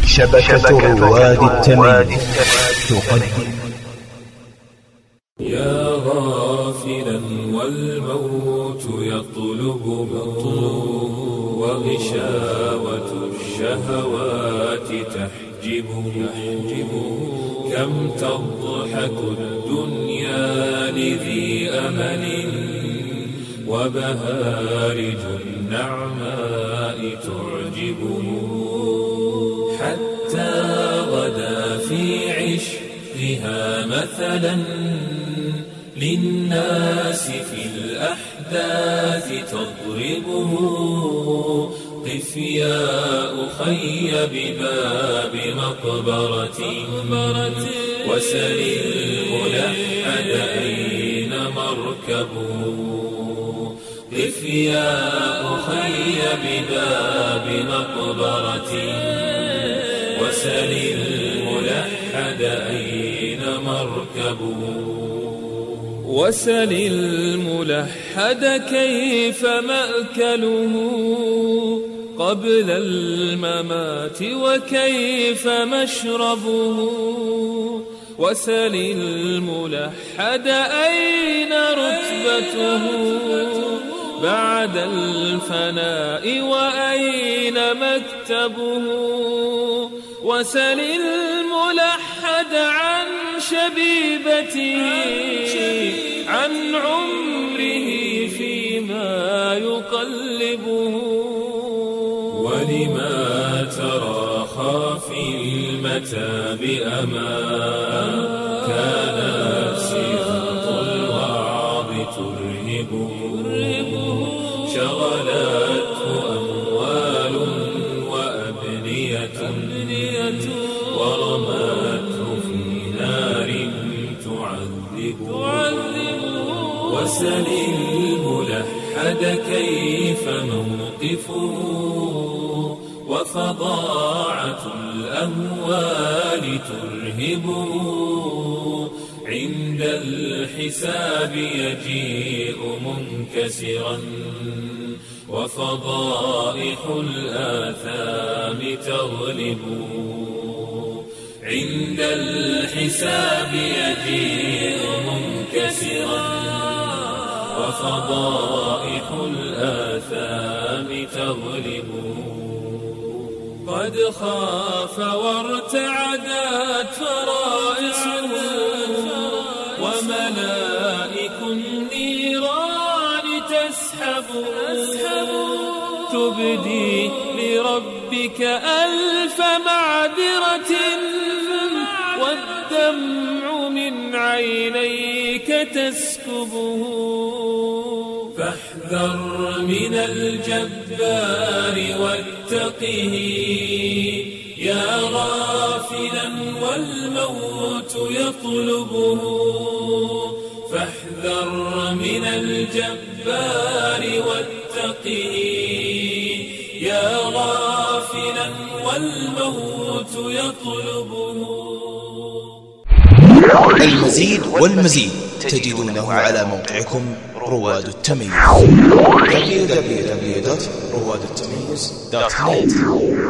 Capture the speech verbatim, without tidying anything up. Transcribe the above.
شبكة رواد التمييز تقدم. يا غافلا والموت يطلب وغشاوة الشهوات تحجبه كم تضحك الدنيا لذي أمل وبهارج النعماء تعجبه حتى غدا في عشقها مثلا للناس في الأحداث تضربه. قف يا أخي بباب مقبرة وسل الملحد أين مركبه. قف يا أخي بباب مقبرة وسل الملحد أين مركبه. وسل الملحد كيف مأكله قبل الممات وكيف مشربه. وسل الملحد أين رتبته بعد الفناء وأين مكتبه. وسل الملحد عن شبيبته عن عمره فيما يقلبه. ولما تراخى في المتاب أمان كانت سياط الوعظ ترهبه. شغلته أموال وأبنية ورمته في نار تعذبه. وسل الملحد كيف موقفه وفظاعة الأموال ترهبه. عند الحساب يجيء منكسرا وفضائح الآثام تغلبه. عند الحساب يجيء منكسرا وفضائح الآثام تغلبه. قد خاف وارتعدت فرائصه وملائك النيران تسحبه. تبدي لربك ألف معذرة والدمع من عينيك تسكبه. فاحذر من الجبار واتقه يا غافلا والموت يطلبه. فاحذر من الجبار واتقه يا غافلا والموت يطلبه. المزيد والمزيد تجدونه على موقعكم رواد التمييز دبليو دبليو دبليو دوت رواد التمييز دوت نت.